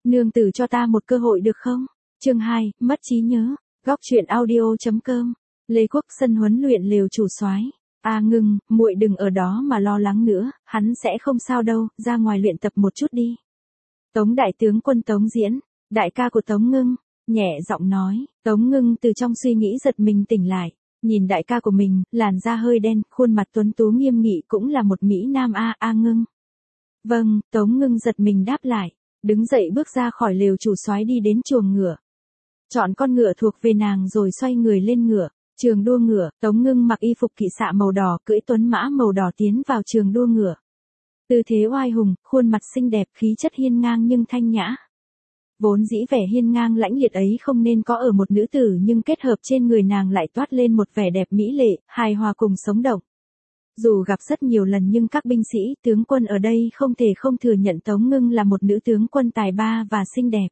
Nương tử cho ta một cơ hội được không? Chương 2, mất trí nhớ. Góc truyện audio.com. Lê Quốc sân huấn luyện lều chủ soái. A Ngưng, muội đừng ở đó mà lo lắng nữa, hắn sẽ không sao đâu, ra ngoài luyện tập một chút đi. Tống đại tướng quân Tống Diễn, đại ca của Tống Ngưng, nhẹ giọng nói. Tống Ngưng từ trong suy nghĩ giật mình tỉnh lại, nhìn đại ca của mình, làn da hơi đen, khuôn mặt tuấn tú nghiêm nghị, cũng là một mỹ nam. A Ngưng. Vâng, Tống Ngưng giật mình đáp lại, đứng dậy bước ra khỏi lều chủ soái đi đến chuồng ngựa. Chọn con ngựa thuộc về nàng rồi xoay người lên ngựa. Trường đua ngựa, Tống Ngưng mặc y phục kỵ xạ màu đỏ, cưỡi tuấn mã màu đỏ tiến vào trường đua ngựa. Tư thế oai hùng, khuôn mặt xinh đẹp, khí chất hiên ngang nhưng thanh nhã. Vốn dĩ vẻ hiên ngang lãnh liệt ấy không nên có ở một nữ tử, nhưng kết hợp trên người nàng lại toát lên một vẻ đẹp mỹ lệ, hài hòa cùng sống động. Dù gặp rất nhiều lần nhưng các binh sĩ, tướng quân ở đây không thể không thừa nhận Tống Ngưng là một nữ tướng quân tài ba và xinh đẹp.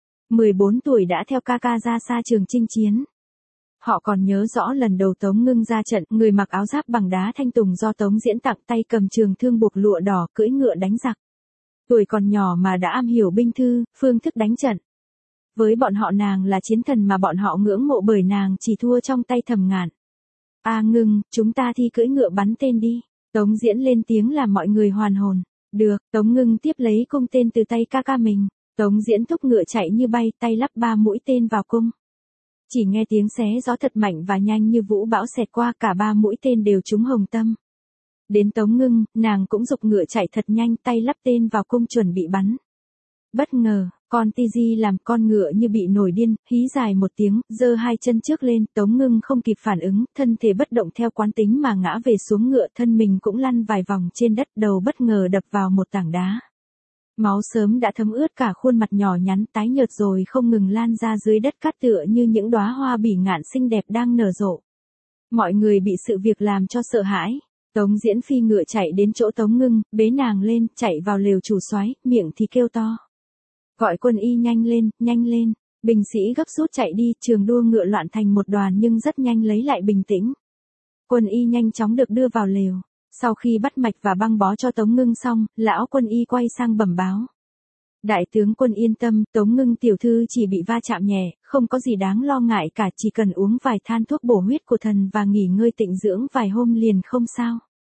14 tuổi đã theo ca ca ra xa trường chinh chiến. Họ còn nhớ rõ lần đầu Tống Ngưng ra trận, người mặc áo giáp bằng đá thanh tùng do Tống Diễn tặng, tay cầm trường thương buộc lụa đỏ, cưỡi ngựa đánh giặc. Tuổi còn nhỏ mà đã am hiểu binh thư, phương thức đánh trận. Với bọn họ nàng là chiến thần mà bọn họ ngưỡng mộ, bởi nàng chỉ thua trong tay Thẩm Ngạn. A Ngưng, chúng ta thi cưỡi ngựa bắn tên đi. Tống Diễn lên tiếng làm mọi người hoàn hồn. Được, Tống Ngưng tiếp lấy cung tên từ tay ca ca mình. Tống Diễn thúc ngựa chạy như bay, tay lắp 3 mũi tên vào cung. Chỉ nghe tiếng xé gió thật mạnh và nhanh như vũ bão xẹt qua, cả 3 mũi tên đều trúng hồng tâm. Đến Tống Ngưng, nàng cũng giục ngựa chạy thật nhanh, tay lắp tên vào cung chuẩn bị bắn. Bất ngờ, con Tiji làm con ngựa như bị nổi điên, hí dài một tiếng, giơ 2 chân trước lên. Tống Ngưng không kịp phản ứng, thân thể bất động theo quán tính mà ngã về xuống ngựa, thân mình cũng lăn vài vòng trên đất, đầu bất ngờ đập vào một tảng đá. Máu sớm đã thấm ướt cả khuôn mặt nhỏ nhắn tái nhợt rồi không ngừng lan ra dưới đất cát, tựa như những đóa hoa bỉ ngạn xinh đẹp đang nở rộ. Mọi người bị sự việc làm cho sợ hãi. Tống Diễn phi ngựa chạy đến chỗ Tống Ngưng, bế nàng lên, chạy vào lều chủ soái, miệng thì kêu to. Gọi quân y nhanh lên, nhanh lên. Binh sĩ gấp rút chạy đi, trường đua ngựa loạn thành một đoàn nhưng rất nhanh lấy lại bình tĩnh. Quân y nhanh chóng được đưa vào lều. Sau khi bắt mạch và băng bó cho Tống Ngưng xong, lão quân y quay sang bẩm báo. Đại tướng quân yên tâm, Tống Ngưng tiểu thư chỉ bị va chạm nhẹ, không có gì đáng lo ngại cả, chỉ cần uống vài than thuốc bổ huyết của thần và nghỉ ngơi tịnh dưỡng vài hôm liền không sao.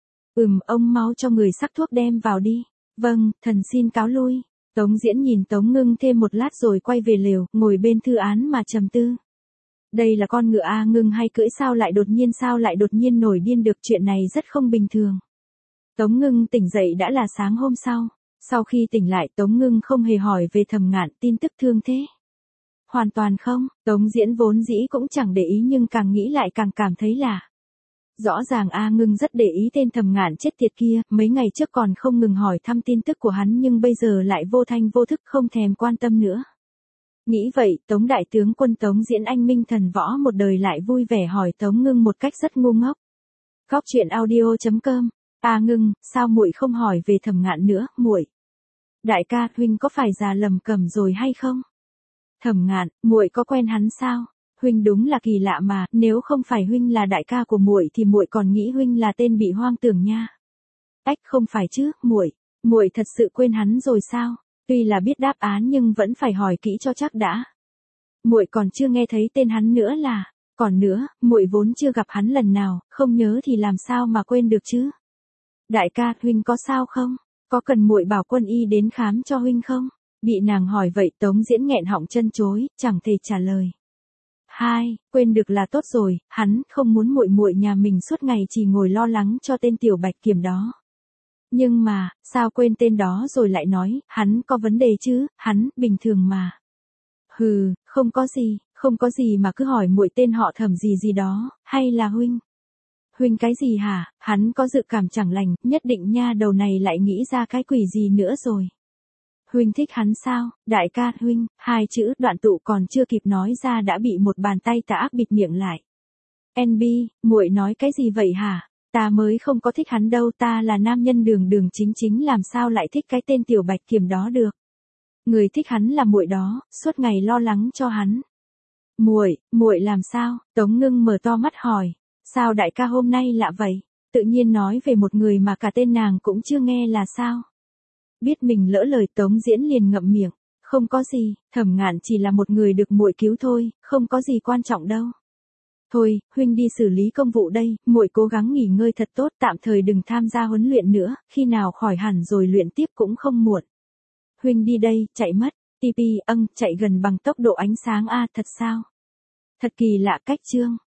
Ông mau cho người sắc thuốc đem vào đi. Vâng, thần xin cáo lui. Tống Diễn nhìn Tống Ngưng thêm một lát rồi quay về lều, ngồi bên thư án mà trầm tư. Đây là con ngựa A Ngưng hay cưỡi, sao lại đột nhiên nổi điên được, chuyện này rất không bình thường. Tống Ngưng tỉnh dậy đã là sáng hôm sau. Sau khi tỉnh lại, Tống Ngưng không hề hỏi về Thẩm Ngạn, tin tức thương thế. Hoàn toàn không, Tống Diễn vốn dĩ cũng chẳng để ý nhưng càng nghĩ lại càng cảm thấy lạ. Rõ ràng A Ngưng rất để ý tên Thẩm Ngạn chết tiệt kia, mấy ngày trước còn không ngừng hỏi thăm tin tức của hắn nhưng bây giờ lại vô thanh vô thức không thèm quan tâm nữa. Nghĩ vậy, Tống đại tướng quân Tống Diễn anh minh thần võ một đời lại vui vẻ hỏi Tống Ngưng một cách rất ngu ngốc. Góc truyện audio.com. A Ngưng, sao muội không hỏi về Thẩm Ngạn nữa, muội? Đại ca, huynh có phải già lầm cẩm rồi hay không? Thẩm Ngạn, muội có quen hắn sao? Huynh đúng là kỳ lạ mà, nếu không phải huynh là đại ca của muội thì muội còn nghĩ huynh là tên bị hoang tưởng nha. Ách, không phải chứ, muội thật sự quên hắn rồi sao? Tuy là biết đáp án nhưng vẫn phải hỏi kỹ cho chắc đã. Muội còn chưa nghe thấy tên hắn nữa là, còn nữa, muội vốn chưa gặp hắn lần nào, không nhớ thì làm sao mà quên được chứ? Đại ca, huynh có sao không? Có cần muội bảo quân y đến khám cho huynh không? Bị nàng hỏi vậy, Tống Diễn nghẹn họng chân chối, chẳng thể trả lời. Quên được là tốt rồi, hắn không muốn muội nhà mình suốt ngày chỉ ngồi lo lắng cho tên tiểu Bạch Kiểm đó. Nhưng mà, sao quên tên đó rồi lại nói, hắn có vấn đề chứ, hắn bình thường mà. Hừ, không có gì mà cứ hỏi muội tên họ Thẩm gì đó, hay là huynh? Huynh cái gì hả, hắn có dự cảm chẳng lành, nhất định nha đầu này lại nghĩ ra cái quỷ gì nữa rồi. Huynh thích hắn sao, đại ca, huynh, 2 chữ Đoạn Tụ còn chưa kịp nói ra đã bị một bàn tay tà ác bịt miệng lại. NB, muội nói cái gì vậy hả? Ta mới không có thích hắn đâu, ta là nam nhân đường chính làm sao lại thích cái tên tiểu Bạch Kiểm đó được. Người thích hắn là muội đó, suốt ngày lo lắng cho hắn. Muội làm sao? Tống Ngưng mở to mắt hỏi. Sao đại ca hôm nay lạ vậy? Tự nhiên nói về một người mà cả tên nàng cũng chưa nghe là sao? Biết mình lỡ lời, Tống Diễn liền ngậm miệng. Không có gì, Thẩm Ngạn chỉ là một người được muội cứu thôi, không có gì quan trọng đâu. Thôi, huynh đi xử lý công vụ đây, muội cố gắng nghỉ ngơi thật tốt, tạm thời đừng tham gia huấn luyện nữa, khi nào khỏi hẳn rồi luyện tiếp cũng không muộn. Huynh đi đây, chạy mất. TP, chạy gần bằng tốc độ ánh sáng a, thật sao? Thật kỳ lạ cách Chương.